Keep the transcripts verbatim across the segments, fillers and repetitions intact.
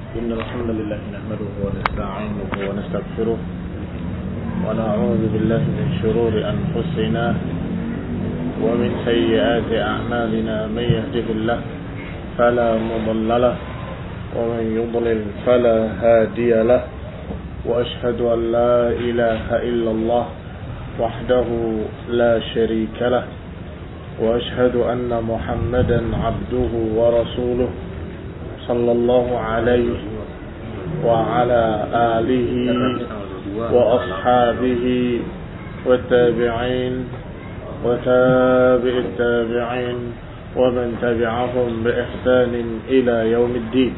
إن الحمد لله نحمده ونستعينه ونستغفره ونعوذ بالله من شرور أنفسنا ومن سيئات أعمالنا. من يهده الله فلا مضل له ومن يضلل فلا هادي له، وأشهد أن لا إله إلا الله وحده لا شريك له، وأشهد أن محمدا عبده ورسوله صلى الله عليه وعلى آله وأصحابه والتابعين وتابع التابعين ومن تبعهم بإحسان إلى يوم الدين.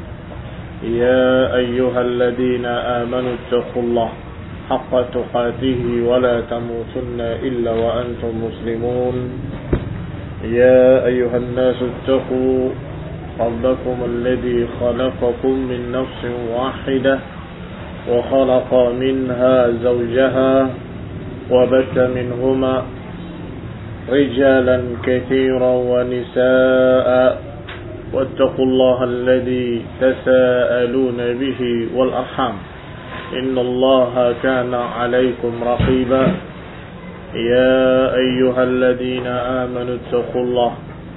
يا أيها الذين آمنوا اتقوا الله حق تقاته ولا تموتن إلا وأنتم مسلمون. يا أيها الناس اتقوا ربكم الذي خلقكم من نفس واحدة وخلق منها زوجها وبث منهما رجالا كثيرا ونساء، واتقوا الله الذي تساءلون به والأرحام إن الله كان عليكم رقيبا. يا أيها الذين آمنوا اتقوا الله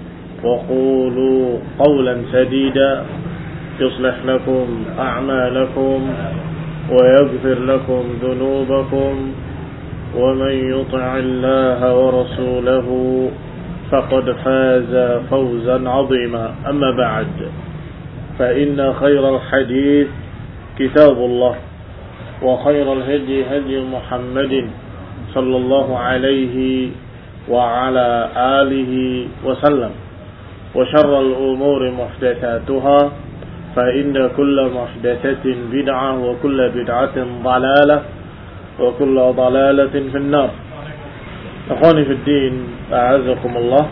وقولوا قولا سديدا يصلح لكم أعمالكم ويغفر لكم ذنوبكم، ومن يطع الله ورسوله فقد فاز فوزا عظيما. أما بعد، فإن خير الحديث كتاب الله، وخير الهدي هدي محمد صلى الله عليه وعلى آله وسلم، وشر الأمور محدثاتها فإن كل محدثة بدعة وكل بدعة ضلالة وكل ضلالة في النار. Akhwani fi din, a'azakumullah.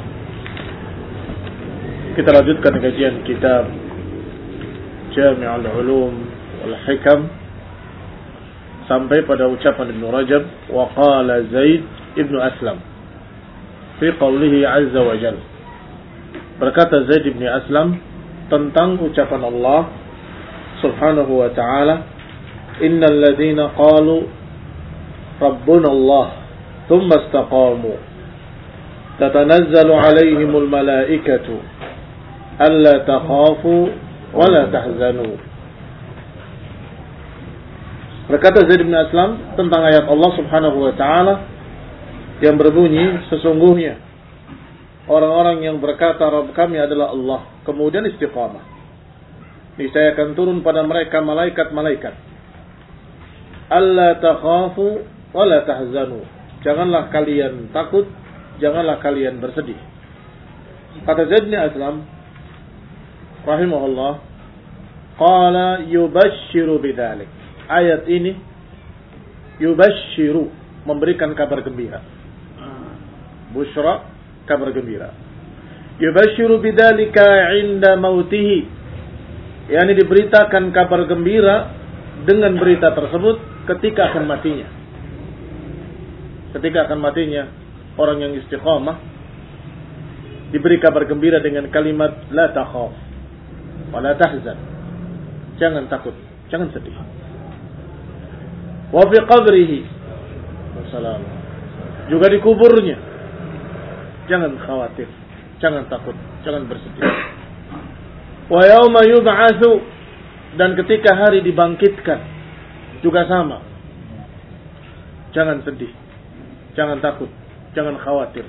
Kita lanjutkan kajian kitab Jami'ul Ulum wal Hikam sampai pada ucapan Ibn Rajab, wa qala Zaid ibn Aslam fi qawlihi azza wa jalla. Berkata Zaid ibn Aslam tentang ucapan Allah subhanahu wa ta'ala, innal ladzina qalu rabbuna Allah thumma istaqamu tatanazzalu alaihimul malaikatu alla takhafu wa la tahzanu. Berkata Zaid bin Aslam tentang ayat Allah subhanahu wa ta'ala yang berbunyi, sesungguhnya orang-orang yang berkata Rabb kami adalah Allah, kemudian istiqamah, niscaya akan turun pada mereka malaikat-malaikat, alla takhafu wa la tahzanu, janganlah kalian takut, janganlah kalian bersedih. Kata Zaid bin Aslam rahimahullah, qala yubashshiru bidzalik. Ayat ini yubashshiru, memberikan kabar gembira. Busyra, kabar gembira. Yubashshiru bidzalika 'inda mautihi, yakni diberitakan kabar gembira dengan berita tersebut ketika akan matinya. Ketika akan matinya orang yang istiqamah diberi kabar gembira dengan kalimat la takhaf wa la tahzan, jangan takut, jangan sedih. Wa fi qabrihi, wassalam, juga di kuburnya, jangan khawatir, jangan takut, jangan bersedih. Wa yauma yub'atsu, dan ketika hari dibangkitkan juga sama, jangan sedih, jangan takut, jangan khawatir.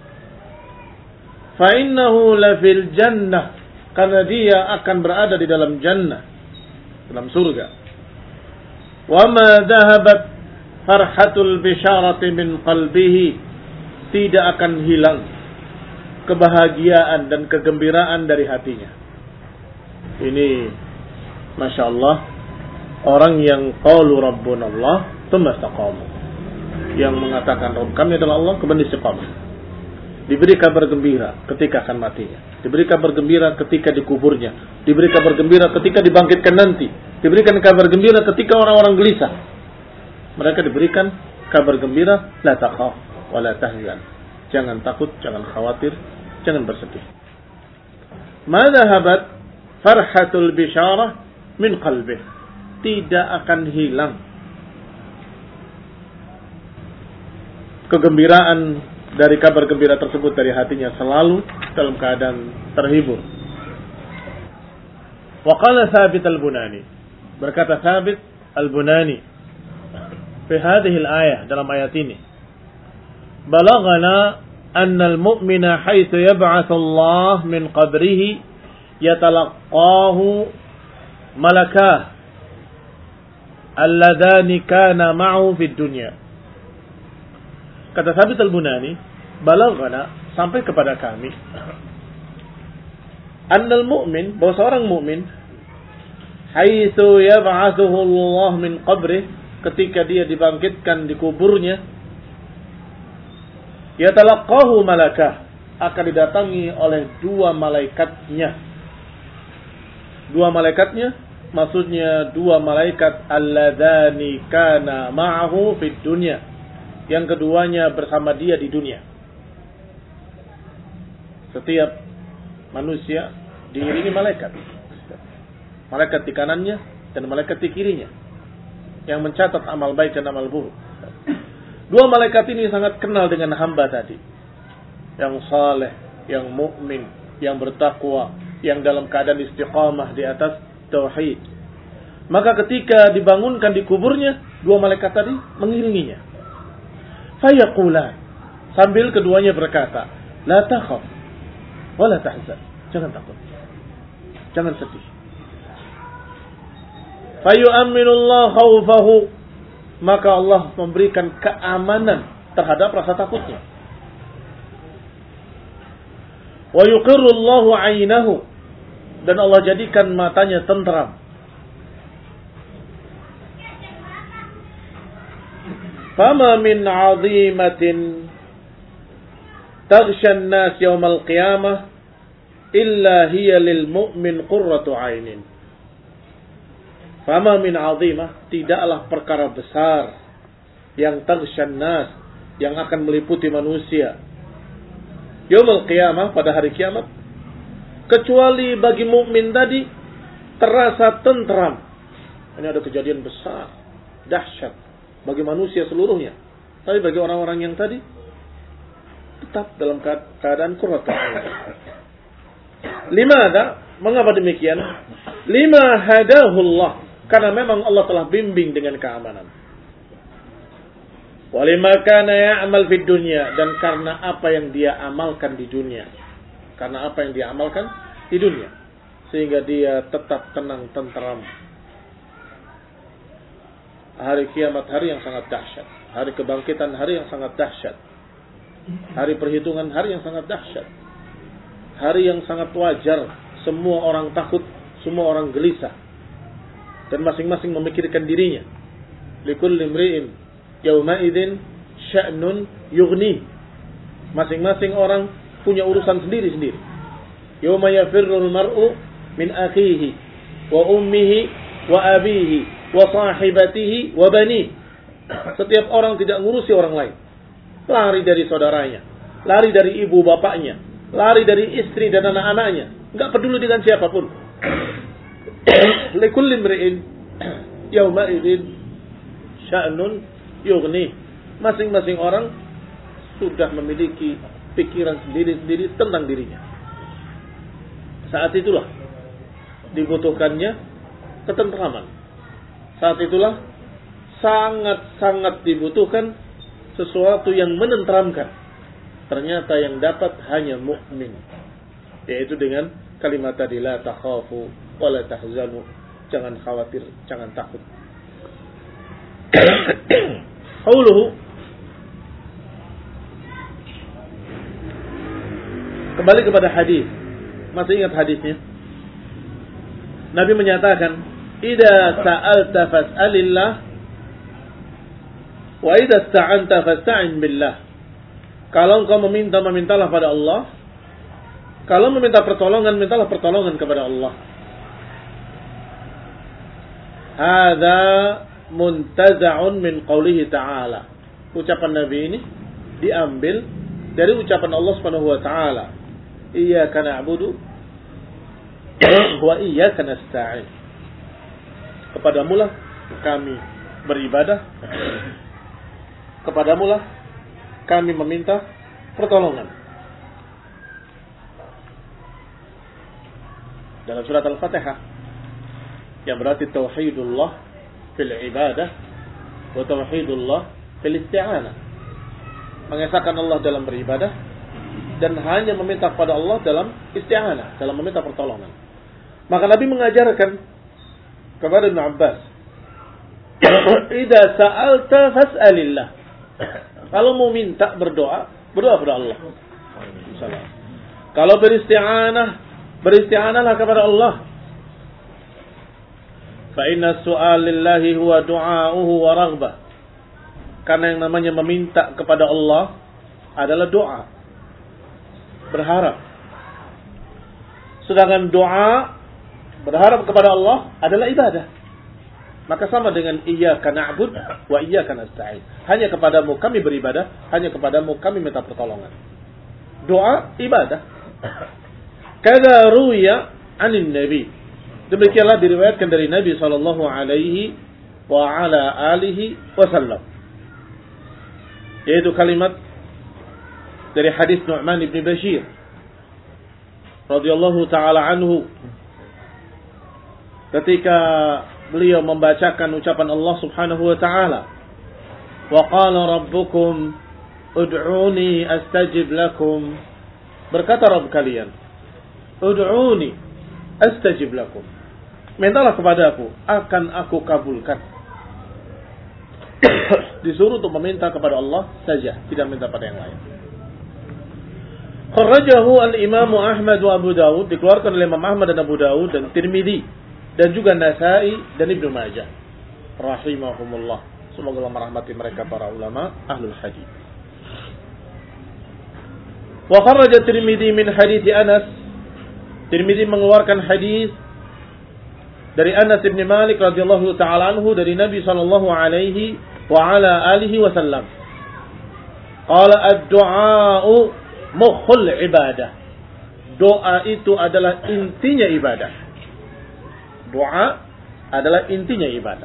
Fa innahu la fil jannah, karena dia akan berada di dalam jannah, dalam surga. Wa ma dhahabat farhatul bisyarati min qalbihi, tidak akan hilang kebahagiaan dan kegembiraan dari hatinya. Ini Masya Allah, orang yang qalu rabbuna Allah tsumma istaqamu, yang mengatakan Rabb kami adalah Allah, kemudian istiqamah, diberi kabar gembira ketika akan matinya, diberi kabar gembira ketika dikuburnya, diberi kabar gembira ketika dibangkitkan nanti, diberikan kabar gembira ketika orang-orang gelisah. Mereka diberikan kabar gembira, la takhaf wa la tahzan, jangan takut, jangan khawatir, jangan bersedih. Ma dhahabat farhatul bisyarah min qalbih. Tidak akan hilang kegembiraan dari kabar gembira tersebut dari hatinya, selalu dalam keadaan terhibur. Wa qala Thabit al-Bunani, berkata Thabit al-Bunani fi hadhihi al-ayah, dalam ayat ini, balaghana anna al-mu'mina haitsu yab'atsu Allah min qabrihi yatalaqahu malakah alladhani kana ma'ahu fid dunya. Kata Thabit al-Bunani, balaghana, sampai kepada kami, annal mu'min, bahwa seorang mukmin, haitsu yab'atsuhu Allah min qabrih, ketika dia dibangkitkan di kuburnya, yatalaqahu malakah, akan didatangi oleh dua malaikatnya. Dua malaikatnya, maksudnya dua malaikat alladzani kana ma'ahu fid dunya, yang keduanya bersama dia di dunia. Setiap manusia diiringi malaikat. Malaikat di kanannya dan malaikat di kirinya, yang mencatat amal baik dan amal buruk. Dua malaikat ini sangat kenal dengan hamba tadi, yang saleh, yang mukmin, yang bertakwa, yang dalam keadaan istiqamah di atas tauhid. Maka ketika dibangunkan di kuburnya, dua malaikat tadi mengiringinya. Fayaqula, sambil keduanya berkata, la takhaf wa la tahzan, jangan takut, jangan sedih. Fayu'amminullah khawfahu, maka Allah memberikan keamanan terhadap rasa takutnya. Wa yuqirrullahu 'ainahu, dan Allah jadikan matanya tenteram. Fama min 'azimatin taghsha an-nas yawm al-qiyamah illa hiya lil mu'min qurratu 'ainin. Fama min 'azimah, tidaklah perkara besar yang taghsha an-nas, yang akan meliputi manusia yaum al-qiyamah, pada hari kiamat, kecuali bagi mukmin tadi terasa tentram. Ini ada kejadian besar, dahsyat bagi manusia seluruhnya. Tapi bagi orang-orang yang tadi tetap dalam keadaan qurratu 'ain. Limada? Mengapa demikian? Lima hadahullah, karena memang Allah telah bimbing dengan keamanan. Walima kana ya'mal fid dunya, dan karena apa yang dia amalkan di dunia. Karena apa yang dia amalkan di dunia, sehingga dia tetap tenang tenteram. Hari kiamat hari yang sangat dahsyat, hari kebangkitan hari yang sangat dahsyat, hari perhitungan hari yang sangat dahsyat, hari yang sangat wajar semua orang takut, semua orang gelisah, dan masing-masing memikirkan dirinya. Likulli imri'in yawma idzin sya'nun yughni, masing-masing orang punya urusan sendiri-sendiri. Yawma yafirrul mar'u min akhihi wa ummihi wa abihi wa sahibatihi wa bani. Setiap orang tidak ngurusi orang lain, lari dari saudaranya, lari dari ibu bapaknya, lari dari istri dan anak-anaknya, enggak peduli dengan siapapun. Likulli imri'in yawma idzin sya'nun yughni, masing-masing orang sudah memiliki pikiran sendiri-sendiri tentang dirinya. Saat itulah dibutuhkannya ketentraman. Saat itulah sangat-sangat dibutuhkan sesuatu yang menenteramkan. Ternyata yang dapat hanya mukmin, yaitu dengan kalimat tadi, la takhafu wa la tahzanu, jangan khawatir, jangan takut. Qauluhu, kembali kepada hadis. Masih ingat hadisnya? Nabi menyatakan, "Idza sa'alta fas'alillah wa idza ista'anta fasta'in billah." Kalau engkau meminta, memintalah pada Allah. Kalau meminta pertolongan, mintalah pertolongan kepada Allah. Hadza muntaza'un min qoulihi ta'ala. Ucapan Nabi ini diambil dari ucapan Allah Subhanahu wa taala, "Iyyaka na'budu wa iyyaka nasta'in." kepadamulah kami beribadah, kepadamulah kami meminta pertolongan. Dalam surat Al-Fatihah yang berarti tauhidullah fil ibadah wa tauhidullah fil isti'anah. Mengesahkan Allah dalam beribadah dan hanya meminta kepada Allah dalam isti'anah, dalam meminta pertolongan. Maka Nabi mengajarkan kepada Ibn Abbas, "Idza sa'alta fas'alillah." Kalau mau minta berdoa, berdoa kepada Allah. Misalnya. Kalau beristi'anah, beristi'anahlah kepada Allah. Fa inna su'al lillahi huwa du'a'uhu wa raghbah. Karena yang namanya meminta kepada Allah adalah doa, berharap. Sedangkan doa berharap kepada Allah adalah ibadah. Maka sama dengan iyyaka na'bud wa iyyaka nasta'in. Hanya kepadamu kami beribadah, hanya kepadamu kami minta pertolongan. Doa ibadah. Kada ruya 'anil nabi. Demikianlah diriwayatkan dari Nabi sallallahu alaihi wa ala alihi wasallam. Yaitu kalimat dari hadis Nu'man ibn Bashir radhiyallahu taala anhu ketika beliau membacakan ucapan Allah Subhanahu wa taala, "Wa qala rabbukum ud'uni astajib lakum." Berkata Rabb kalian, "Ud'uni astajib lakum." Mintalah kepadaku, akan aku kabulkan. Disuruh untuk meminta kepada Allah saja, tidak minta pada yang lain. Kharrajahu al-Imam Ahmad wa Abu Dawud, dikeluarkan oleh Imam Ahmad dan Abu Dawud dan Tirmidzi dan juga Nasa'i dan Ibnu Majah rahimahumullah. Semoga Allah merahmati mereka para ulama ahlul hadis. Wa kharraja Tirmidzi min hadits Anas. Tirmidzi mengeluarkan hadis dari Anas bin Malik radhiyallahu taala anhu dari Nabi sallallahu alaihi wa ala alihi wasallam. Qala ad-du'a'u mukhul ibadah. Doa itu adalah intinya ibadah. Doa adalah intinya ibadah.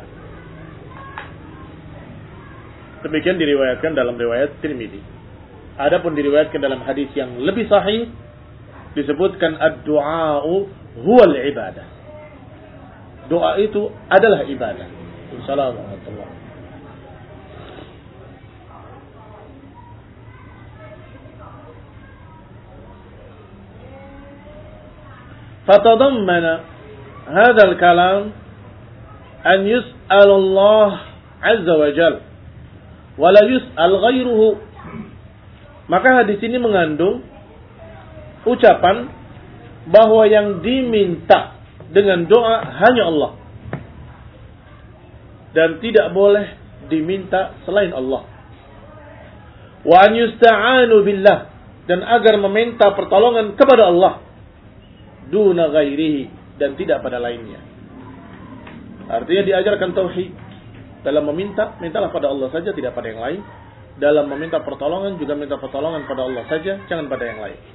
Demikian diriwayatkan dalam riwayat Tirmidzi. Adapun diriwayatkan dalam hadis yang lebih sahih disebutkan ad-du'a'u huwal ibadah. Doa itu adalah ibadah. Assalamualaikum. فتضمن هذا الكلام أن يسأل الله عز وجل ولا يسأل غيره. Maka hadis ini mengandung ucapan bahwa yang diminta dengan doa hanya Allah dan tidak boleh diminta selain Allah. Wa an yusta'anu billah, dan agar meminta pertolongan kepada Allah duna ghairihi, dan tidak pada lainnya. Artinya diajarkan tauhid. Dalam meminta, mintalah pada Allah saja, tidak pada yang lain. Dalam meminta pertolongan juga minta pertolongan pada Allah saja, jangan pada yang lain.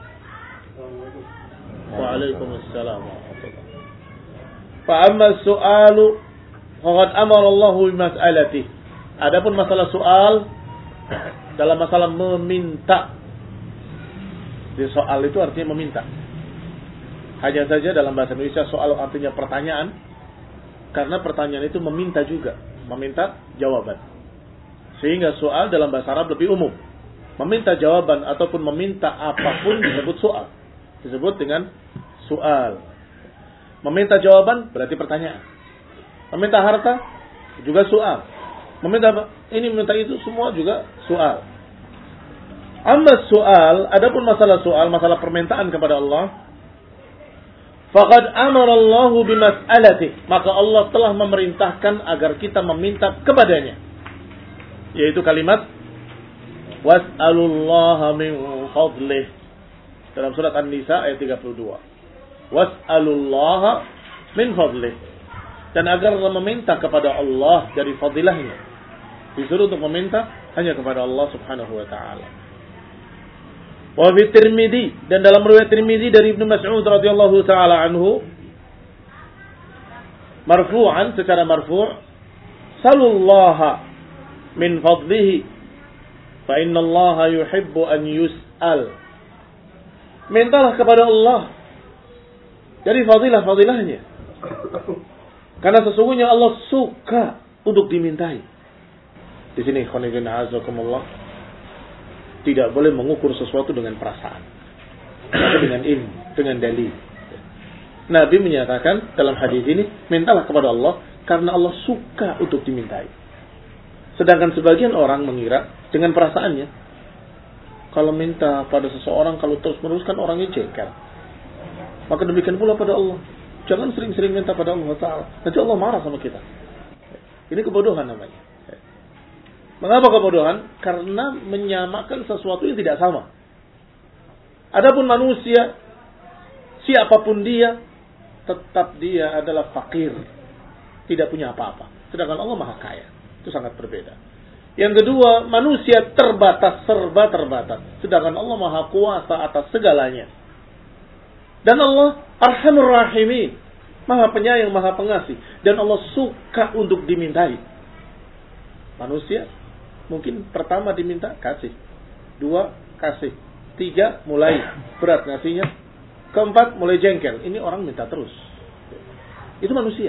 Waalaikumsalam. Fa amma su'alu faqad amara Allah bi mas'alati. Adapun masalah soal, dalam masalah meminta. Di soal itu artinya meminta. Hanya saja dalam bahasa Indonesia soal artinya pertanyaan, karena pertanyaan itu meminta juga, meminta jawaban. Sehingga soal dalam bahasa Arab lebih umum. Meminta jawaban ataupun meminta apapun disebut soal. Disebut dengan soal. Meminta jawaban berarti pertanyaan. Meminta harta juga soal. Meminta ini, meminta itu, semua juga soal. Amma soal, adapun masalah soal, masalah permintaan kepada Allah, faqad amara Allahu bimas'alati, maka Allah telah memerintahkan agar kita meminta kepadanya. Yaitu kalimat was'alullaha min fadlih dalam surat An-Nisa ayat tiga puluh dua. Was'alullaha min fadlih, dan agar meminta kepada Allah dari fadilahnya. Disuruh untuk meminta hanya kepada Allah Subhanahu wa taala. Wa fi Tirmidzi, dan dalam riwayat Tirmidzi dari Ibnu Mas'ud radhiyallahu taala anhu, marfu'an secara marfu', salullaha min fadlihi fa innallaha yuhibbu an yus'al. Mintalah kepada Allah dari fadilah-fadilahnya. Karena sesungguhnya Allah suka untuk dimintai. Di sini khonibin azakumullah, tidak boleh mengukur sesuatu dengan perasaan, tapi dengan ilmu, dengan dalil. Nabi menyatakan dalam hadis ini, mintalah kepada Allah karena Allah suka untuk dimintai. Sedangkan sebagian orang mengira dengan perasaannya, kalau minta pada seseorang, kalau terus meneruskan orangnya jengkel. Maka demikian pula pada Allah. Jangan sering-sering minta pada Allah Ta'ala. Nanti Allah marah sama kita. Ini kebodohan namanya. Mengapa kebodohan? Karena menyamakan sesuatu yang tidak sama. Adapun manusia, siapapun dia, tetap dia adalah fakir. Tidak punya apa-apa. Sedangkan Allah maha kaya. Itu sangat berbeda. Yang kedua, manusia terbatas, serba terbatas. Sedangkan Allah maha kuasa atas segalanya. Dan Allah Arhamur Rahimin, maha penyayang, maha pengasih. Dan Allah suka untuk dimintai. Manusia mungkin pertama diminta, kasih. Dua, kasih. Tiga, mulai berat ngasihnya. Keempat, mulai jengkel. Ini orang minta terus. Itu manusia.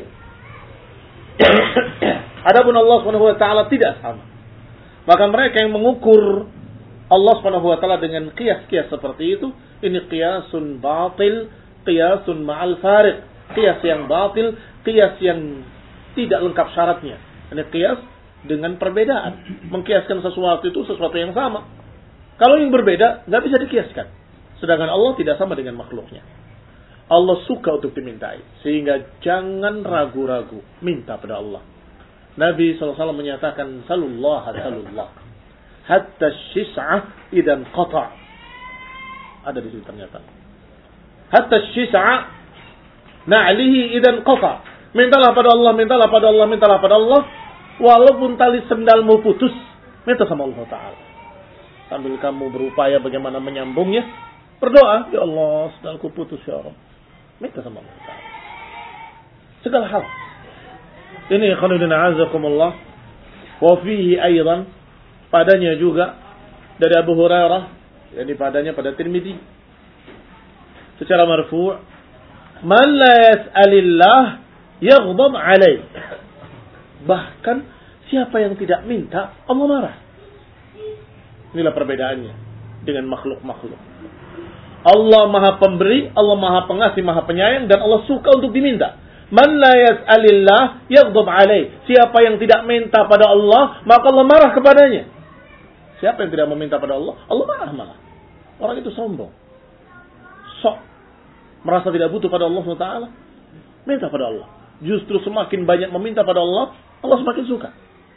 Adapun Allah subhanahu wa taala tidak sama. Maka mereka yang mengukur Allah subhanahu wa taala dengan qiyas-qiyas seperti itu, ini qiyasun batil, qiyasun ma'al fariq, qiyas yang batil, qiyas yang tidak lengkap syaratnya. Ini qiyas dengan perbedaan. Mengkiaskan sesuatu itu sesuatu yang sama. Kalau yang berbeda, nggak bisa dikiaskan. Sedangkan Allah tidak sama dengan makhluknya. Allah suka untuk dimintai. Sehingga jangan ragu-ragu minta pada Allah. Nabi shallallahu alaihi wasallam menyatakan, salullah, salullah. Hatta syis'ah idan qata'. Ada di sini ternyata. Hatta syis'ah na'lihi idan qata'. Mintalah pada Allah, mintalah pada Allah, mintalah pada Allah. Walaupun tali sendalmu putus, minta sama Allah Ta'ala. Sambil kamu berupaya bagaimana menyambungnya, berdoa, ya Allah, sendalku putus ya Allah. Minta sama Allah Ta'ala. Segala hal. Ini khonudina azakumullah. Wa fihi aydan, padanya juga dari Abu Hurairah, jadi padanya pada Tirmidzi secara marfu', man la yas'alillah yaghdab alaih. Bahkan siapa yang tidak minta, Allah marah. Inilah perbedaannya dengan makhluk-makhluk. Allah maha pemberi, Allah maha pengasih, maha penyayang, dan Allah suka untuk diminta. Man la yas'alillah yaghdab alaih. Siapa yang tidak minta pada Allah, maka Allah marah kepadanya. Siapa yang tidak meminta pada Allah, Allah marah malah. Orang itu sombong, sok, merasa tidak butuh pada Allah subhanahu wa taala. Minta pada Allah. Justru semakin banyak meminta pada Allah, Allah semakin suka.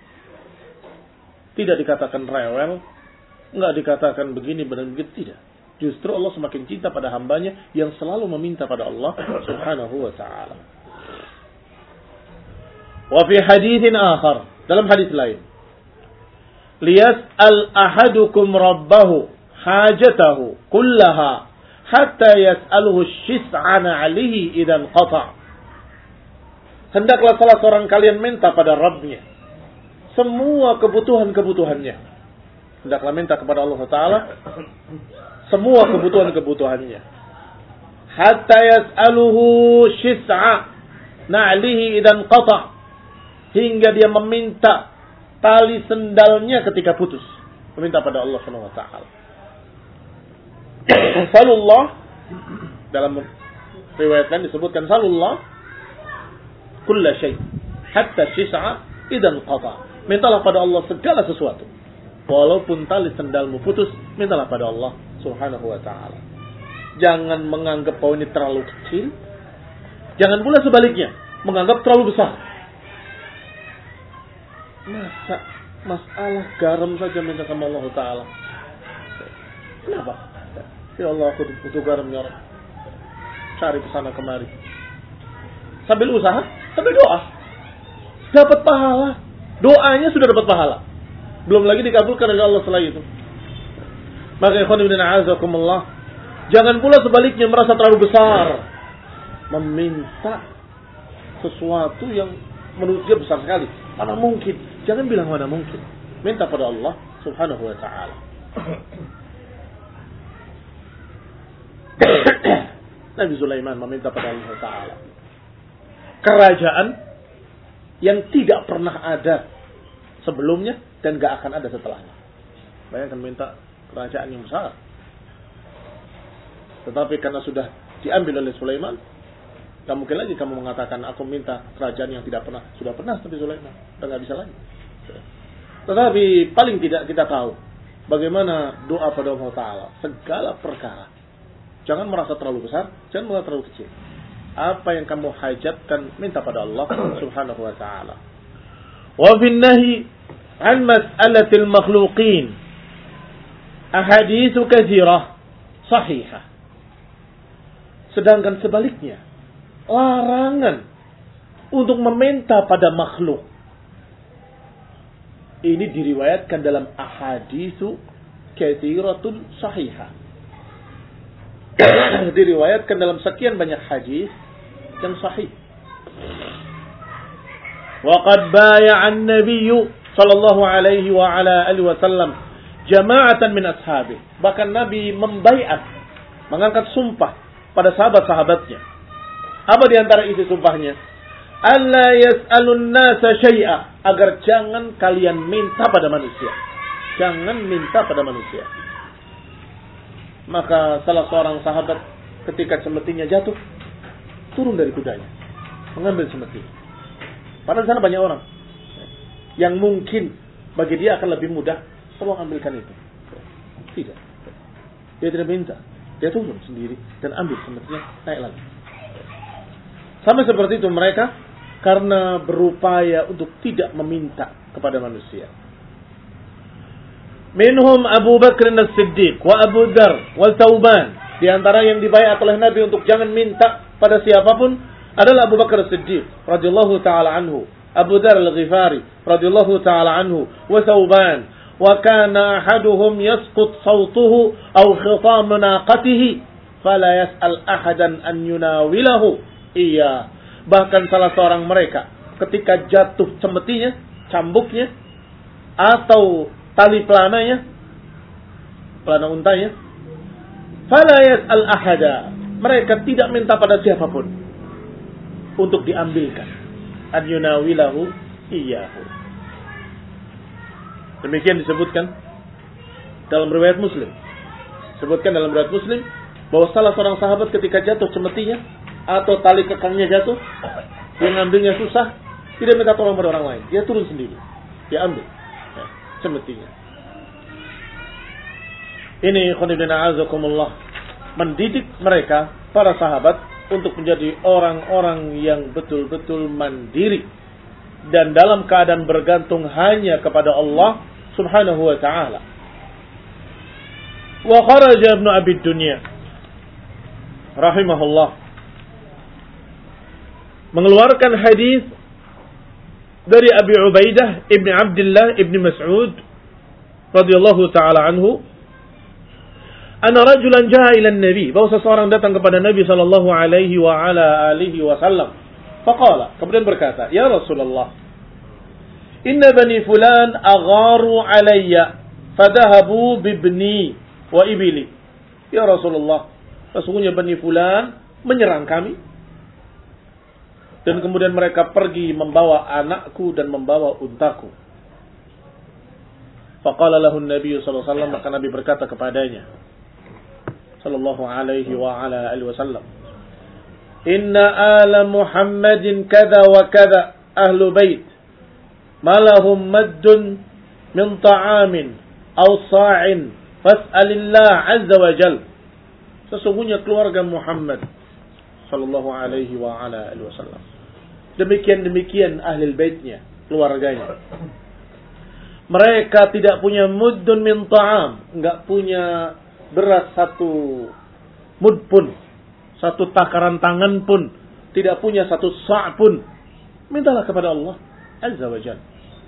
Tidak dikatakan rewel, enggak dikatakan begini benar begitu, tidak. Justru Allah semakin cinta pada hambanya yang selalu meminta pada Allah subhanahu wa ta'ala. Wa fi hadithin akhar, dalam hadis lain, liyas'al ahadukum rabbahu hajatahu kullaha hatta yas'aluhu syis'ana alihi idan qata'. Hendaklah salah seorang kalian minta pada Rabbnya semua kebutuhan-kebutuhannya. Hendaklah minta kepada Allah Ta'ala semua kebutuhan-kebutuhannya. Hatta yas'aluhu syis'a na'lihi idan qata'. Hingga dia meminta tali sendalnya ketika putus. Meminta pada Allah Subhanahu wa taala. Salullah, dalam riwayat lain disebutkan salullah kulla syai' hatta syis'a idan qata'. Mintalah pada Allah segala sesuatu. Walaupun tali sendalmu putus, mintalah pada Allah Subhanahu wa taala. Jangan menganggap bahwa ini terlalu kecil. Jangan pula sebaliknya, menganggap terlalu besar. Masa masalah garam saja minta sama Allah Ta'ala. Kenapa? Ya Allah, aku butuh garam ya Allah. Cari kesana kemari. Sambil usaha, sambil doa. Dapat pahala. Doanya sudah dapat pahala. Belum lagi dikabulkan oleh Allah setelah itu. Maka ikhwan ibn a'azakumullah, jangan pula sebaliknya merasa terlalu besar. Meminta sesuatu yang menurut dia besar sekali. Mana mungkin? Jangan bilang mana mungkin. Minta pada Allah Subhanahu wa ta'ala. Nabi Sulaiman meminta pada Allah Ta'ala kerajaan yang tidak pernah ada sebelumnya dan gak akan ada setelahnya. Bayangkan minta kerajaan yang besar. Tetapi karena sudah diambil oleh Sulaiman, gak mungkin lagi kamu mengatakan aku minta kerajaan yang tidak pernah. Sudah pernah Nabi Sulaiman, udah gak bisa lagi. Tetapi paling tidak kita tahu bagaimana doa pada Allah Ta'ala segala perkara. Jangan merasa terlalu besar, jangan merasa terlalu kecil. Apa yang kamu hajatkan, minta pada Allah Subhanahu wa ta'ala. Wa fin nahi an mas'alatil makhluqin ahaditsu katsirah sahihah. Sedangkan sebaliknya, larangan untuk meminta pada makhluk ini diriwayatkan dalam ahaditsu katsiratun sahihah. Diriwayatkan dalam sekian banyak hadis yang sahih. Wa qad baya'a an-nabiy sallallahu alaihi wa ala alihi wasallam jama'atan min ashabi. Bahkan Nabi membaiat, mengangkat sumpah pada sahabat-sahabatnya. Apa di antara isi sumpahnya? Alla yas'alun nasa syai'a, agar jangan kalian minta pada manusia. Jangan minta pada manusia. Maka salah seorang sahabat ketika semetinya jatuh, turun dari kudanya, mengambil semeti. Padahal di sana banyak orang yang mungkin bagi dia akan lebih mudah, tolong ambilkan itu. Tidak. Dia tidak minta. Dia turun sendiri dan ambil semetinya, naik lagi. Sama seperti itu mereka karena berupaya untuk tidak meminta kepada manusia. Minhum Abu Bakr as-Siddiq wa Abu Dzar wa Tsauban. Di antara yang dibayar oleh Nabi untuk jangan minta pada siapapun adalah Abu Bakar as-Siddiq radhiyallahu taala anhu, Abu Dzar al-Ghifari radhiyallahu taala anhu, wa Tsauban. Wa kana ahaduhum yasqut sawtuhu aw khitam naqatihi fala yas'al ahadan an yunawilahu iya. Bahkan salah seorang mereka ketika jatuh cemetinya, cambuknya atau tali pelananya, pelana untanya, fala yas'al ahada, mereka tidak minta pada siapapun untuk diambilkan, an yunawilahu iyyahu. Demikian disebutkan dalam riwayat Muslim. Sebutkan dalam riwayat Muslim bahwa salah seorang sahabat ketika jatuh cemetinya atau tali kekangnya jatuh, yang ngambilnya susah, tidak minta tolong pada orang lain, dia turun sendiri, dia ambil ya, cemetinya. Ini khonibina azakumullah, mendidik mereka para sahabat untuk menjadi orang-orang yang betul-betul mandiri dan dalam keadaan bergantung hanya kepada Allah Subhanahu wa ta'ala. Wa kharaja Ibnu Abi Dunya rahimahullah mengeluarkan hadis dari Abi Ubaidah Ibn Abdullah Ibn Mas'ud radhiyallahu ta'ala anhu, anna rajulan jaa ila an-nabi, bahwa seseorang datang kepada Nabi sallallahu alaihi wa ala alihi wasallam. Faqala, kemudian berkata, ya Rasulullah, inna bani fulan agharu alayya fadhahabu bibni wa ibili. Ya Rasulullah, sesungguhnya bani fulan menyerang kami dan kemudian mereka pergi membawa anakku dan membawa untaku. Faqala lahu an-nabiy sallallahu alaihi wasallam, maka Nabi berkata kepadanya sallallahu alaihi wa ala alihi wasallam, inna ala Muhammadin kada wa kada ahlu bait malahum maddun min ta'amin aw sa'in fas'alillah azza wa jal. Sesungguhnya keluarga Muhammad sallallahu alaihi wa ala alihi wasallam, demikian-demikian ahli baitnya, keluarganya, mereka tidak punya muddun min ta'am, enggak punya beras satu mud pun, satu takaran tangan pun, tidak punya satu sa' pun. Mintalah kepada Allah azza wa jalla.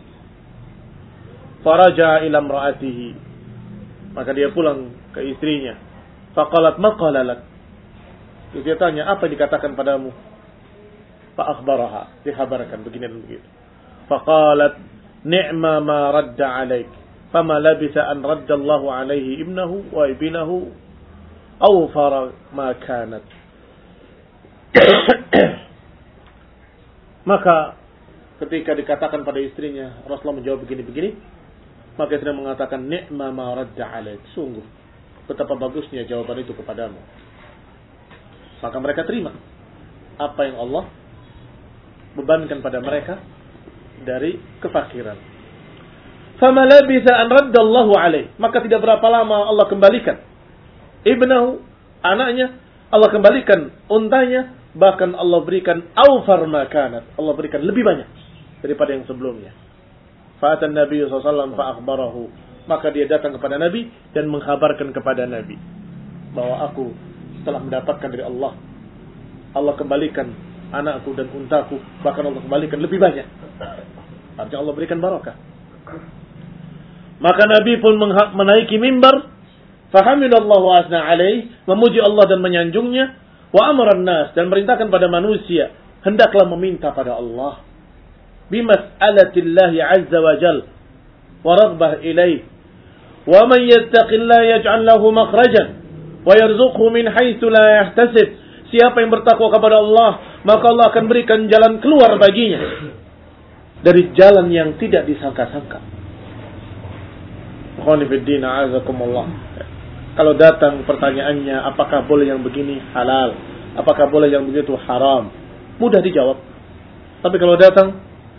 Faraja ila imra'atihi, maka dia pulang ke istrinya. Faqalat ma qala lak, dia tanya, apa yang dikatakan padamu? Fa akhbaraha, dikhabarkan begini dan begitu. Faqalat ni'ma ma radda 'alaik. Fama labisa an radda Allahu 'alaihi ibnahu wa ibnahu aw fara ma kanat. Maka ketika dikatakan pada istrinya, Rasulullah menjawab begini-begini, maka istrinya mengatakan ni'ma ma radda 'alaik. Sungguh betapa bagusnya jawaban itu kepadamu. Maka mereka terima apa yang Allah bebankan pada mereka dari kefakiran. Fama labisa an raddallahu alaih. Maka tidak berapa lama Allah kembalikan ibnahu, anaknya, Allah kembalikan untanya, bahkan Allah berikan awfar ma kanat, Allah berikan lebih banyak daripada yang sebelumnya. Fa'atan Nabi sallallahu alaihi wasallam fa akhbarahu. Maka dia datang kepada Nabi dan mengkhabarkan kepada Nabi bahwa aku setelah mendapatkan dari Allah, Allah kembalikan anakku dan untaku, bahkan Allah kembalikan lebih banyak. Artinya Allah berikan barakah. Maka Nabi pun menaiki mimbar, fahamidallahu wa asna alaih, memuji Allah dan menyanjungnya, wa amran nas, dan merintahkan pada manusia hendaklah meminta pada Allah bimas'alatillahi azza wa jal wa raghbah ilaih, wa man yattaqillaha yaj'al lahu makhrajan wa yarzuqhu min haitsu la yahtasib. Siapa yang bertakwa kepada Allah, maka Allah akan berikan jalan keluar baginya dari jalan yang tidak disangka-sangka. Khonifuddin a'azakumullah. Kalau datang pertanyaannya, apakah boleh yang begini halal, apakah boleh yang begitu haram, mudah dijawab. Tapi kalau datang,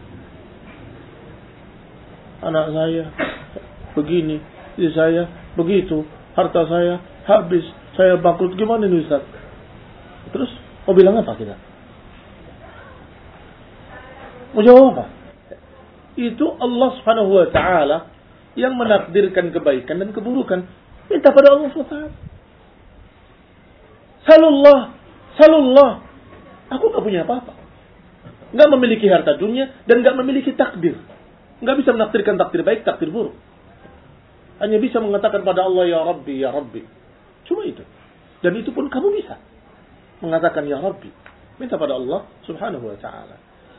anak saya begini, istri saya begitu, harta saya habis, saya bangkrut, gimana nih Ustaz? Terus mau bilang apa kita? Mau jawab apa? Itu Allah Subhanahu wa taala yang menakdirkan kebaikan dan keburukan. Minta pada Allah Subhanahu wa taala. Salullah, salullah. Aku enggak punya apa-apa. Enggak memiliki harta dunia dan enggak memiliki takdir. Enggak bisa menakdirkan takdir baik, takdir buruk. Hanya bisa mengatakan pada Allah, ya Rabbi, ya Rabbi. Cuma itu. Dan itu pun kamu bisa mengatakan ya Rabbi. Minta pada Allah Subhanahu wa ta'ala.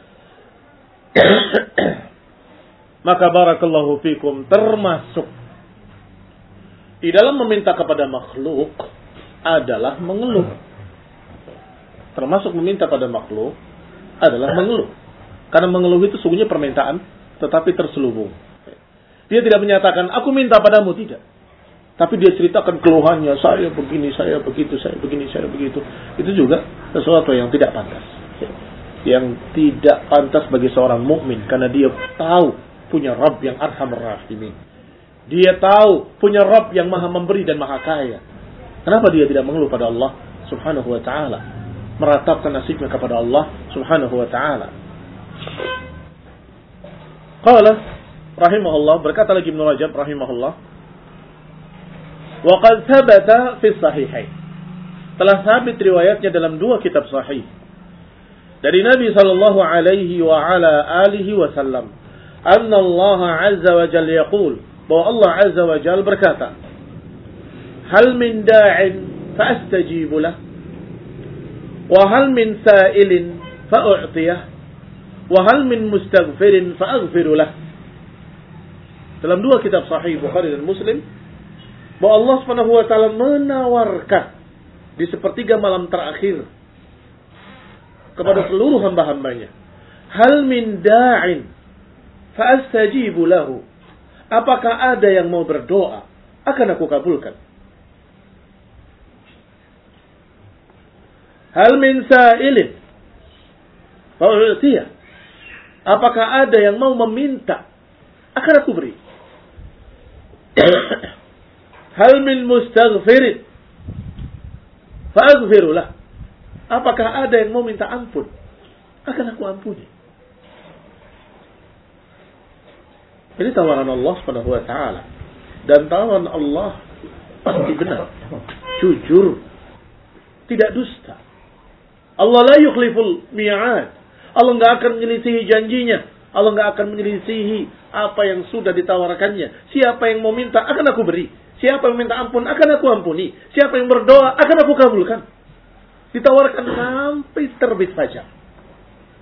Maka barakallahu fikum, termasuk di dalam meminta kepada makhluk adalah mengeluh. Termasuk meminta pada makhluk adalah mengeluh. Karena mengeluh itu sungguhnya permintaan tetapi terselubung. Dia tidak menyatakan aku minta padamu, tidak. Tapi dia ceritakan keluhannya, saya begini, saya begitu, saya begini, saya begitu. Itu juga sesuatu yang tidak pantas. Yang tidak pantas bagi seorang mukmin, karena dia tahu punya Rabb yang Arhamar Rahimin. Dia tahu punya Rabb yang Maha Memberi dan Maha Kaya. Kenapa dia tidak mengeluh pada Allah Subhanahu wa taala? Meratapkan nasibnya kepada Allah Subhanahu wa taala. Qala rahimahullah, berkata lagi Ibnu Rajab rahimahullah, wa qad thabata fi sahihain. Telah sabit riwayatnya dalam dua kitab sahih dari Nabi sallallahu alaihi wa ala alihi wasallam, anna Allah azza wa jalla yaqul, bahwa Allah azza wa jalla berkata, hal min da'in fa astajibu lah, wa hal min sa'ilin fa u'tiyah, wa hal min mustaghfirin fa aghfiru lah. Dalam dua kitab sahih Bukhari dan Muslim, bahwa Allah Subhanahu wa taala menawarkan di sepertiga malam terakhir kepada seluruh hamba-hambanya, hal min da'in fa astajibu lahu. Apakah ada yang mau berdoa, akan aku kabulkan. Hal min sa'ilin fa u'tiyah. Apakah ada yang mau meminta, akan aku beri. Hal min mustaghfirin fa aghfiru lah. Apakah ada yang mau minta ampun, akan aku ampuni. Ini tawaran Allah Subhanahu wa taala. Dan tawaran Allah pasti benar, jujur, tidak dusta. Allah la yukhliful mi'ad. Allah enggak akan menyelisihi janjinya. Allah enggak akan menyelisihi apa yang sudah ditawarkannya. Siapa yang mau minta, akan aku beri. Siapa yang minta ampun, akan aku ampuni. Siapa yang berdoa, akan aku kabulkan. Ditawarkan sampai terbit fajar.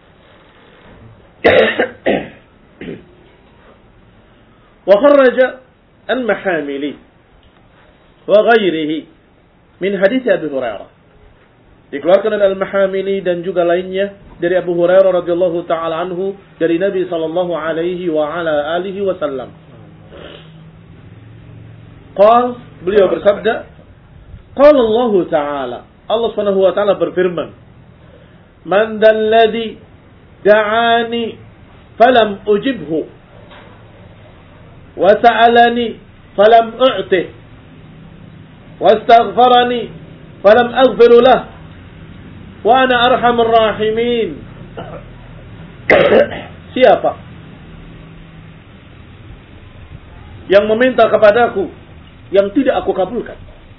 Wa kharraja al-Mahamili wa ghairihi min hadits Abi Hurairah. Dikeluarkan oleh Al-Mahamili dan juga lainnya dari Abu Hurairah radhiyallahu taala anhu dari Nabi sallallahu alaihi wa ala alihi wasallam. Qal, beliau bersabda, qala Allah taala, Allah Subhanahu wa taala berfirman, "Man dalladhi da'ani falam ujibhu wa sa'alani falam u'tih wa astaghfarani falam aghfir lahu wa ana arhamur rahimin." Siapa yang meminta kepadaku yang tidak aku kabulkan?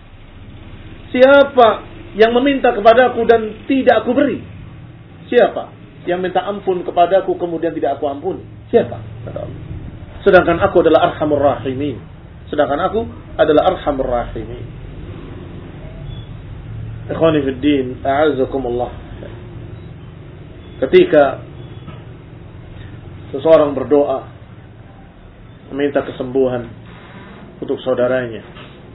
Siapa yang meminta kepadaku dan tidak aku beri? Siapa yang minta ampun kepadaku kemudian tidak aku ampuni? Siapa? Sedangkan aku adalah arhamur rahimin. Sedangkan aku adalah arhamur rahimin. Ikhwani fid din, a'azzakumullah. Ketika seseorang berdoa meminta kesembuhan untuk saudaranya,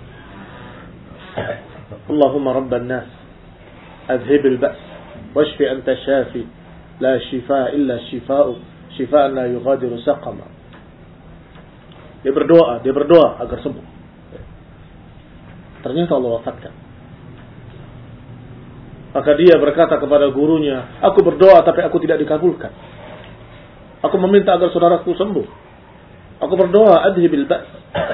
Allahumma rabban nas adhibil ba's washfi anta syafi la shifaa illa shifa'u shifaan la yughadiru saqama. Dia berdoa, dia berdoa agar sembuh. Ternyata Allah wafatkan. Maka dia berkata kepada gurunya, aku berdoa tapi aku tidak dikabulkan. Aku meminta agar saudaraku sembuh. Aku berdoa adhibil ba's.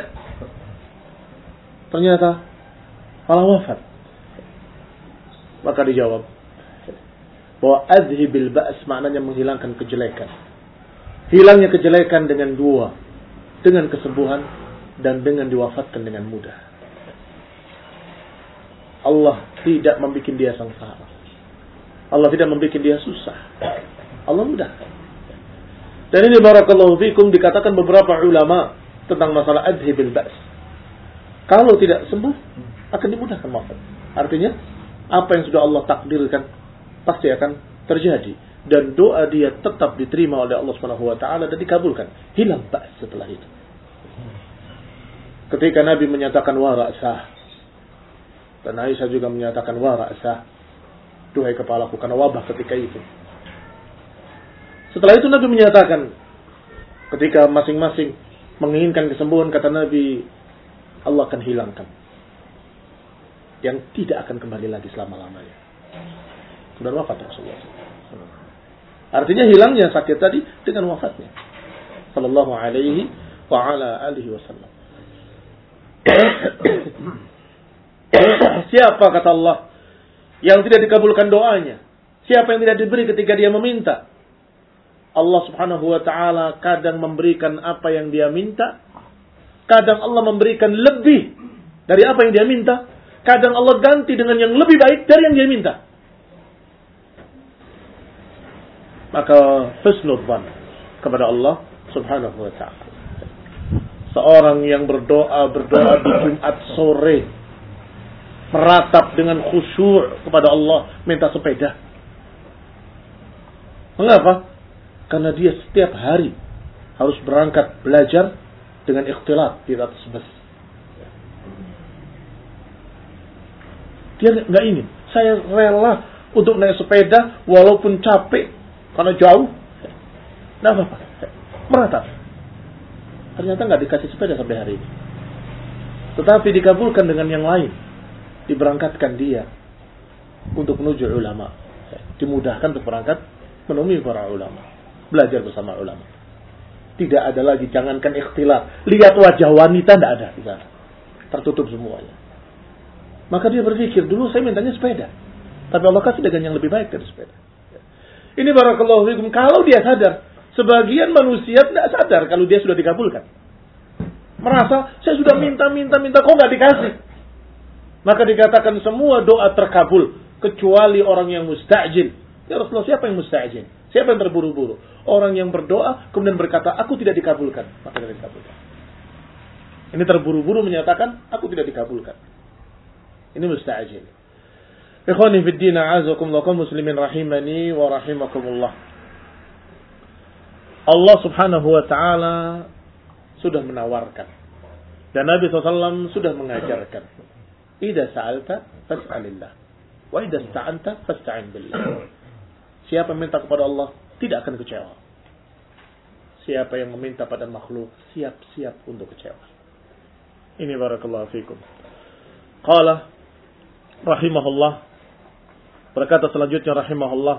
Ternyata malah wafat. Maka dijawab bahwa adhibil ba's maknanya menghilangkan kejelekan. Hilangnya kejelekan dengan dua, dengan kesembuhan dan dengan diwafatkan dengan mudah. Allah tidak membuat dia sengsara. Allah tidak membuat dia susah. Allah mudah. Dan ini barakallahu fikum dikatakan beberapa ulama tentang masalah adhibil ba's. Kalau tidak sembuh akan dimudahkan wafat. Artinya apa yang sudah Allah takdirkan pasti akan terjadi dan doa dia tetap diterima oleh Allah Subhanahu wa taala dan dikabulkan. Hilang ba's setelah itu. Ketika Nabi menyatakan wa ra'sah dan Aisyah juga menyatakan wa ra'sah, duhai kepalaku, karena wabah ketika itu. Setelah itu Nabi menyatakan ketika masing-masing menginginkan kesembuhan, kata Nabi, Allah akan hilangkan yang tidak akan kembali lagi selama-lamanya. Kemudian wafat Rasulullah. Artinya hilangnya sakit tadi dengan wafatnya. Sallallahu alaihi wa ala alihi wasallam. Siapa, kata Allah, yang tidak dikabulkan doanya? Siapa yang tidak diberi ketika dia meminta? Allah Subhanahu wa taala kadang memberikan apa yang dia minta, kadang Allah memberikan lebih dari apa yang dia minta, kadang Allah ganti dengan yang lebih baik dari yang dia minta. Maka husnul dzan kepada Allah Subhanahu wa taala. Seorang yang berdoa berdoa di Jumat sore, meratap dengan khusyuk kepada Allah, minta sepeda. Mengapa? Karena dia setiap hari harus berangkat belajar dengan ikhtilat di atas bus. Dia nggak ingin. Saya rela untuk naik sepeda walaupun capek karena jauh. Nggak apa-apa. Meratap. Ternyata nggak dikasih sepeda sampai hari ini. Tetapi dikabulkan dengan yang lain. Diberangkatkan dia untuk menuju ulama. Dimudahkan untuk berangkat menemui para ulama. Belajar bersama ulama. Tidak ada lagi, jangankan ikhtilat. Lihat wajah wanita, tidak ada di sana. Tertutup semuanya. Maka dia berpikir, dulu saya mintanya sepeda. Tapi Allah kasih dengan yang lebih baik dari sepeda. Ini barakallahu fikum. Kalau dia sadar, sebagian manusia tidak sadar kalau dia sudah dikabulkan. Merasa, saya sudah minta, minta, minta, kok nggak dikasih. Maka dikatakan semua doa terkabul. Kecuali orang yang musta'jil. Ya Rasulullah, siapa yang musta'jil? Siapa yang terburu-buru? Orang yang berdoa kemudian berkata, aku tidak dikabulkan. Maka tidak dikabulkan. Ini terburu-buru menyatakan, aku tidak dikabulkan. Ini musta'jil. Ikhwani fid din, a'azakumullah, muslimin rahimani wa rahimakumullah. Allah subhanahu wa ta'ala sudah menawarkan. Dan Nabi shallallahu alaihi wasallam sudah mengajarkan. Idza sa'alta fas'alillah. Wa idza ista'anta fasta'in billah. Siapa meminta kepada Allah tidak akan kecewa. Siapa yang meminta pada makhluk siap-siap untuk kecewa. Ini barakallahu fikum. Qala rahimahullah, berkata selanjutnya rahimahullah,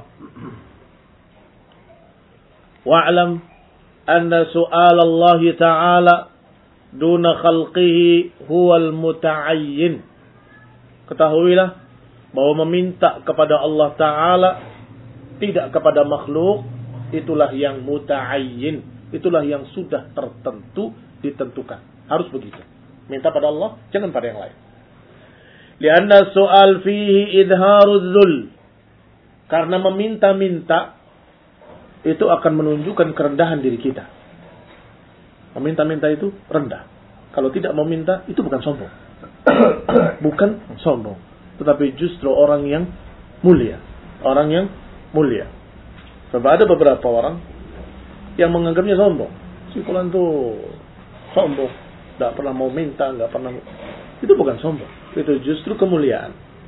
wa'lam anna su'al Allah ta'ala duna khalqihi huwal muta'ayyin. Ketahuilah bahwa meminta kepada Allah Ta'ala tidak kepada makhluk, itulah yang muta'ayyin, itulah yang sudah tertentu, ditentukan. Harus begitu. Minta pada Allah, jangan pada yang lain. Lianna su'al fihi idharul dhul. Karena meminta-minta itu akan menunjukkan kerendahan diri kita. Meminta-minta itu rendah. Kalau tidak meminta itu bukan sombong. Bukan sombong, tetapi justru orang yang mulia. Orang yang mulia. Sebab ada beberapa orang yang menganggapnya sombong. Si fulan tuh sombong, enggak pernah mau minta, enggak pernah. Itu bukan sombong, itu justru kemuliaan.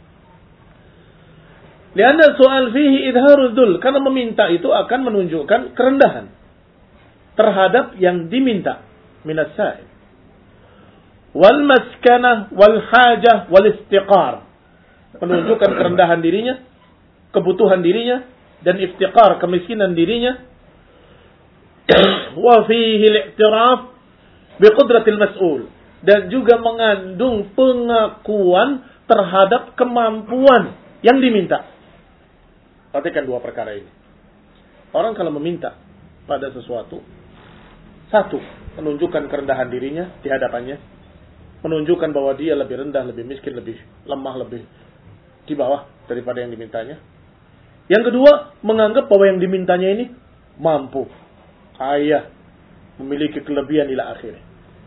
Lianna soal fihi idharul dhul, karena meminta itu akan menunjukkan kerendahan terhadap yang diminta. Minas sa'il. Wal maskanah wal hajah wal istiqar, menunjukkan kerendahan dirinya, kebutuhan dirinya, dan iftiqar, kemiskinan dirinya. Wa fihi al-i'tiraf bi qudratil mas'ul, dan juga mengandung pengakuan terhadap kemampuan yang diminta. Perhatikan dua perkara ini. Orang kalau meminta pada sesuatu, satu, menunjukkan kerendahan dirinya di hadapannya, menunjukkan bahwa dia lebih rendah, lebih miskin, lebih lemah, lebih di bawah daripada yang dimintanya. Yang kedua, menganggap bahwa yang dimintanya ini mampu, kaya, memiliki kelebihan ila akhirnya.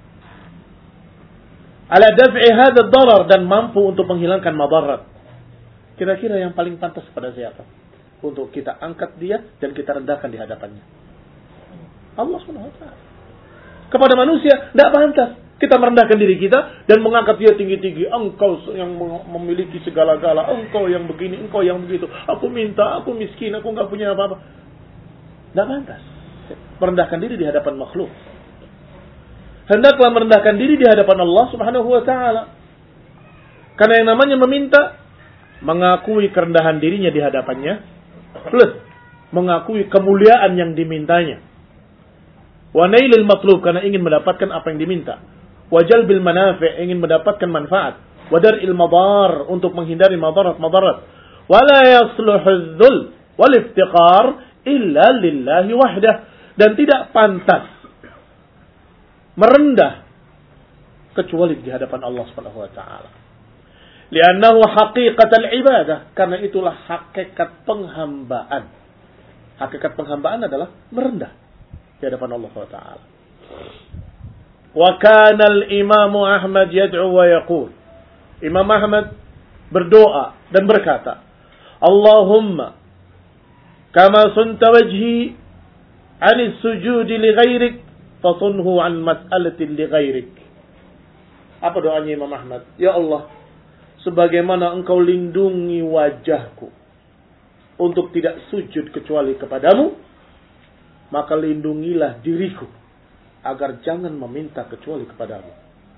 Ala daf'i hadha ad-darar, dan mampu untuk menghilangkan madarat. Kira-kira yang paling pantas kepada siapa? Untuk kita angkat dia dan kita rendahkan di hadapannya. Allah subhanahu wa taala. Kepada manusia tidak pantas kita merendahkan diri kita dan mengangkat dia tinggi-tinggi. Engkau yang memiliki segala-gala, engkau yang begini, engkau yang begitu. Aku minta, aku miskin, aku enggak punya apa-apa. Tidak pantas merendahkan diri di hadapan makhluk. Hendaklah merendahkan diri di hadapan Allah subhanahu wa ta'ala. Karena yang namanya meminta, mengakui kerendahan dirinya di hadapannya, plus mengakui kemuliaan yang dimintanya. Wa nailil matlub, karena ingin mendapatkan apa yang diminta. Wa jalbil manafi', ingin mendapatkan manfaat. Wa dar'il madar, untuk menghindari madarat-madarat. Wa la yasluhu dhul wal iftiqar illa lillahi wahdah, dan tidak pantas merendah kecuali di hadapan Allah Subhanahu wa taala. Li'annahu haqiqatul ibadah, karena itulah hakikat penghambaan. Hakikat penghambaan adalah merendah di hadapan Allah Subhanahu wa taala. Wa kana al-Imam Ahmad yad'u wa yaqul. Imam Ahmad berdoa dan berkata, Allahumma kama sunta wajhi 'ani sujudi li ghairik fasunhu 'an mas'alatin li ghairik. Apa doanya Imam Ahmad? Ya Allah, sebagaimana engkau lindungi wajahku untuk tidak sujud kecuali kepadamu, maka lindungilah diriku agar jangan meminta kecuali kepadamu.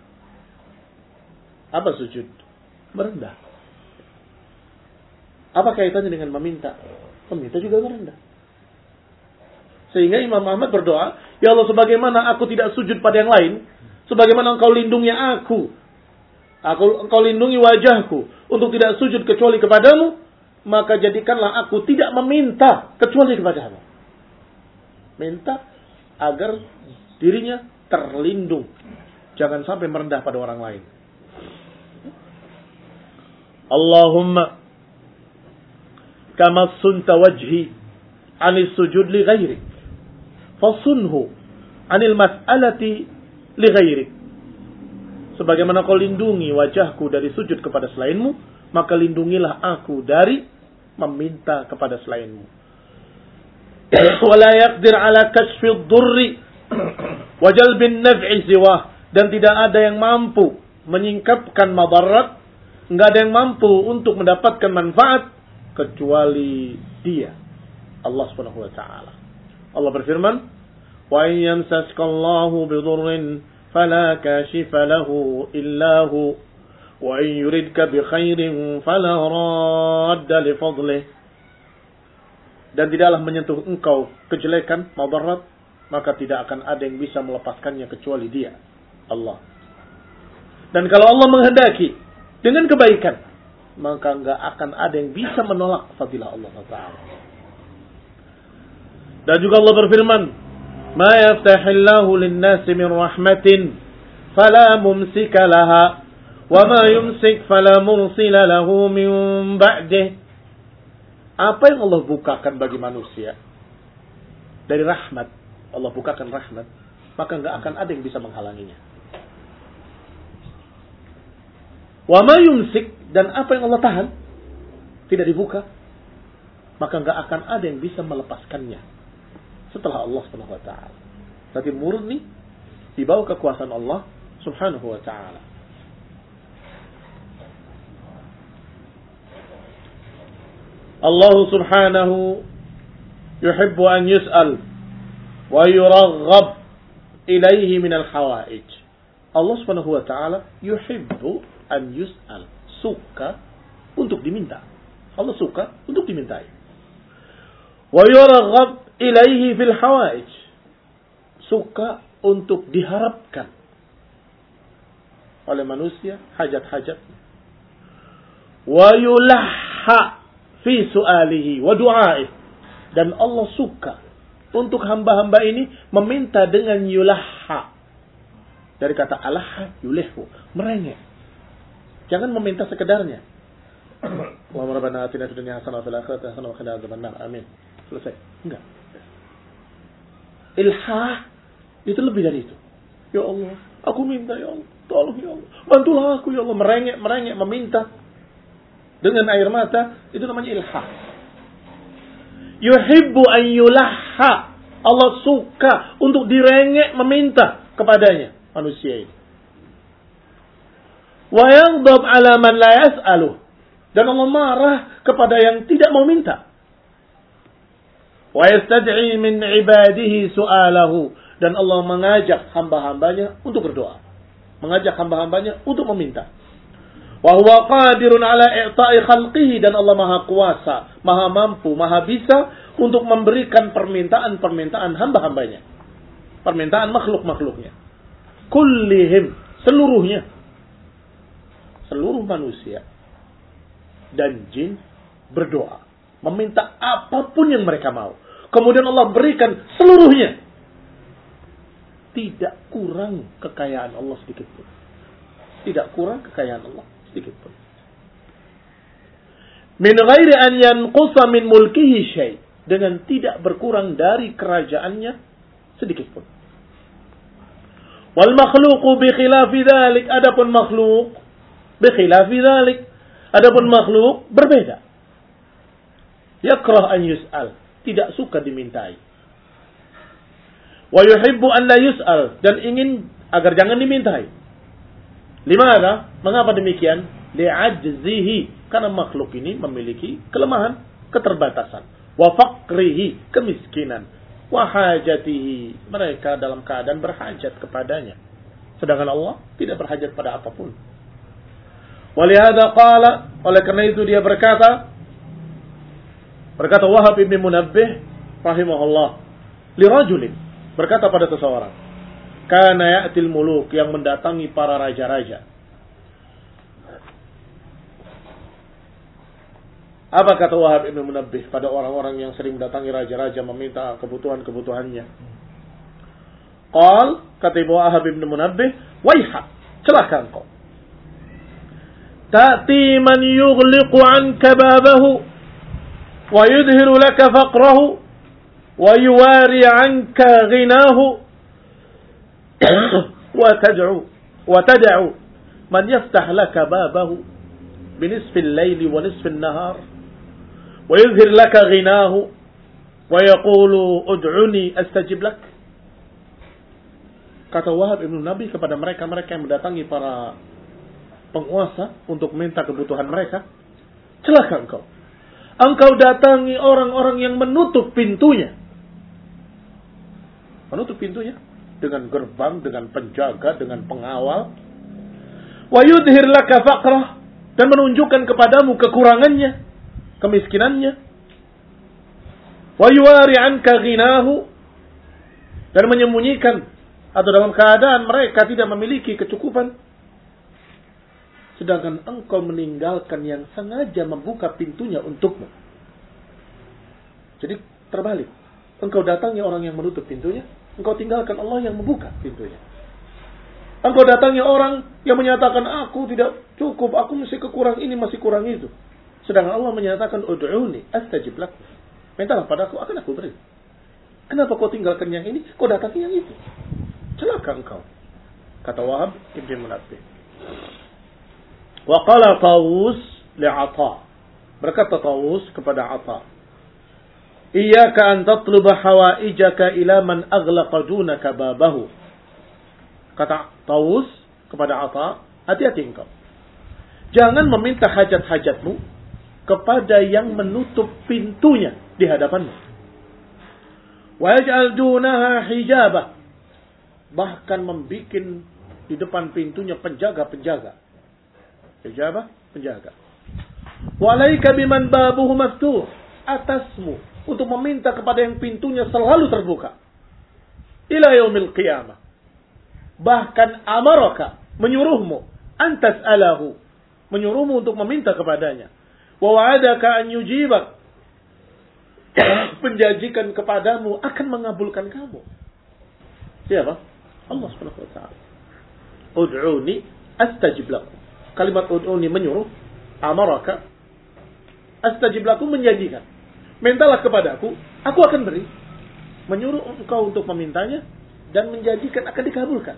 Apa sujud? Merendah. Apa kaitannya dengan meminta? Meminta juga merendah. Sehingga Imam Ahmad berdoa, ya Allah, sebagaimana aku tidak sujud pada yang lain, sebagaimana engkau lindungi aku, aku engkau lindungi wajahku untuk tidak sujud kecuali kepadamu, maka jadikanlah aku tidak meminta kecuali kepadamu. Minta agar dirinya terlindung, jangan sampai merendah pada orang lain. Allahumma kama sunta wajhi 'anil sujud li ghairik fasunhu 'anil mas'alati li ghairik. Sebagaimana kau lindungi wajahku dari sujud kepada selainmu, maka lindungilah aku dari meminta kepada selainmu. wa la yaqdir ala kashfi ad-durri wa jalbi an-naf'i siwah, dan tidak ada yang mampu menyingkapkan madarat, enggak ada yang mampu untuk mendapatkan manfaat kecuali Dia, Allah Subhanahu wa taala. Allah berfirman, wa in yamsaskallahu bidurrin fala kashifa lahu illa hu wa in yuridka bi khairin fala radda li fadlih. Dan tidaklah menyentuh engkau kejelekan, madarat, maka tidak akan ada yang bisa melepaskannya kecuali Dia, Allah. Dan kalau Allah menghendaki dengan kebaikan, maka enggak akan ada yang bisa menolak fadilah Allah Taala. Dan juga Allah berfirman, "Ma yaftahillahu lin-nasi min rahmatin fala mumsika laha wa ma yumsik fala mursila lahu min ba'dih." Apa yang Allah bukakan bagi manusia dari rahmat, Allah bukakan rahmat, maka enggak akan ada yang bisa menghalanginya. Wa ma yumsik, dan apa yang Allah tahan tidak dibuka, maka enggak akan ada yang bisa melepaskannya setelah Allah Subhanahu wa taala. Berarti murni di bawah kekuasaan Allah Subhanahu wa taala. Allah Subhanahu yuhibbu an yus'al wa yuraghab ilaihi min al-hawaij. Allah Subhanahu wa taala yuhibbu an yus'al, suka untuk diminta. Allah suka untuk dimintai. Wa yuraghab ilaihi fil hawaij, suka untuk diharapkan oleh manusia hajat-hajat. Wa yulahha fi su'alihi wa du'aih, dan Allah suka untuk hamba-hamba ini meminta dengan yulahha, dari kata alaha yulihhu, merengek. Jangan meminta sekedarnya. Allahumma rabbana atina fid dunya hasanah wa fil akhirati hasanah wa qina adzabannar. Amin. Selesai. Enggak. Ilhah itu lebih dari itu. Ya Allah, aku minta ya Allah, tolong ya Allah, bantulah aku ya Allah, merengek, merengek, meminta dengan air mata, itu namanya ilhah. Yuhibbu an yulahha, Allah suka untuk direngek meminta kepadanya manusia ini. Wa yaghdab ala man la yas'aluh, dan Allah marah kepada yang tidak mau minta. Wa yastad'i min ibadihi su'alahu, dan Allah mengajak hamba-hambanya untuk berdoa, mengajak hamba-hambanya untuk meminta. Wa huwa qadirun ala i'ta'i khalqihi, dan Allah maha kuasa, maha mampu, maha bisa untuk memberikan permintaan-permintaan hamba-hambanya, permintaan makhluk-makhluknya. Kullihim, seluruhnya, seluruh manusia dan jin berdoa, meminta apapun yang mereka mau. Kemudian Allah berikan seluruhnya. Tidak kurang kekayaan Allah sedikit pun. Tidak kurang kekayaan Allah sedikit pun. Min ghairi an yanqusa min mulkihi syai', dengan tidak berkurang dari kerajaannya sedikit pun. Wal makhluqu bi khilafi dzalik, adapun makhluk bi khilafi dzalik, adapun makhluk berbeda. Yakrah an yus'al, tidak suka dimintai. Wa yuhibbu an la yus'al, dan ingin agar jangan dimintai. Limana? Mengapa demikian? Li'ajzihi, karena makhluk ini memiliki kelemahan, keterbatasan. Wa faqrihi, kemiskinan. Wa hajatihi, mereka dalam keadaan berhajat kepadanya. Sedangkan Allah tidak berhajat pada apapun. Walihada qala, oleh karena itu dia berkata, berkata Wahab ibn Munabbih rahimahullah, li rajulin, berkata pada seseorang, kana ya'til muluk, yang mendatangi para raja-raja. Apa kata Wahab ibn Munabbih pada orang-orang yang sering mendatangi raja-raja meminta kebutuhan-kebutuhannya? Qal, kata Wahab ibn Munabbih, waiha, celaka engkau. Ta'ti man yughliqu anka babahu wa yudhiru laka faqrahu wa yuwari anka ghinahu wa tad'u wa tad'u man yaftah laka babahu binisfi al-layli wa nisfi an-nahar wa yudhir laka ghinahu wa yaqulu ud'uni astajib lak. Kata Wahab ibn Nabi kepada mereka-mereka yang mendatangi para penguasa untuk minta kebutuhan mereka, celaka engkau. Engkau datangi orang-orang yang menutup pintunya. Menutup pintunya dengan gerbang, dengan penjaga, dengan pengawal. Wa yudhir laka faqrah, dan menunjukkan kepadamu kekurangannya, kemiskinannya. Wa yuwari anka ghinahu, dan menyembunyikan atau dalam keadaan mereka tidak memiliki kecukupan. Sedangkan engkau meninggalkan yang sengaja membuka pintunya untukmu. Jadi terbalik. Engkau datangi orang yang menutup pintunya, engkau tinggalkan Allah yang membuka pintunya. Engkau datangi orang yang menyatakan aku tidak cukup, aku masih kekurang ini, masih kurang itu. Sedangkan Allah menyatakan ud'uni astajib lak. Mintalah padaku, akan aku beri. Kenapa kau tinggalkan yang ini, kau datangi yang itu? Celaka engkau. Kata Wahab ibn Munabbih. Wa qala Tawus li'Ata. Berkata Tawus kepada Ata, Iyaka an tatluba hawaijaka ila man aghlaqa dunaka babahu. Kata Tawus kepada Ata, hati-hati engkau. Jangan meminta hajat-hajatmu kepada yang menutup pintunya di hadapanmu. Wa yaj'al dunaha hijabah. Bahkan membikin di depan pintunya penjaga-penjaga. Hijabah, penjaga. Wa alaika biman babuhu maftuh. Atasmu untuk meminta kepada yang pintunya selalu terbuka. Ila yaumil qiyamah. Bahkan amaraka, menyuruhmu, antas alahu, menyuruhmu untuk meminta kepadanya. Wa wa'adaka an yujibak, menjanjikan kepadamu akan mengabulkan kamu. Siapa? Allah Subhanahu wa taala. Ud'uni astajib lakum. Kalimat ud'uni menyuruh, amaraka, astajib lakum menjanjikan. Mintalah kepadaku, aku akan beri. Menyuruh engkau untuk memintanya dan menjanjikan akan dikabulkan.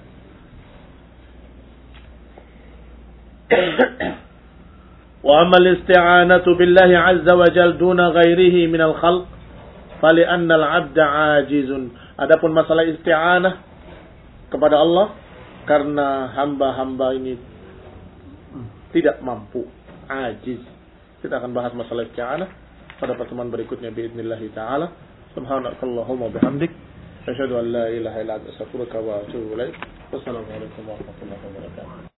Wa amal isti'anatu billahi azza wa jalla duna ghairihi min al-khalq fali anna al-'abda 'ajizun. Adapun masalah isti'anah kepada Allah karena hamba-hamba ini tidak mampu, ajiz. Kita akan bahas masalah isti'anah pada pertemuan berikutnya biidznillah taala. Subhanakallahumma bihamdik asyhadu an la ilaha illa anta astaghfiruka wa atubu ilaik. Wassalamu alaikum warahmatullahi wabarakatuh.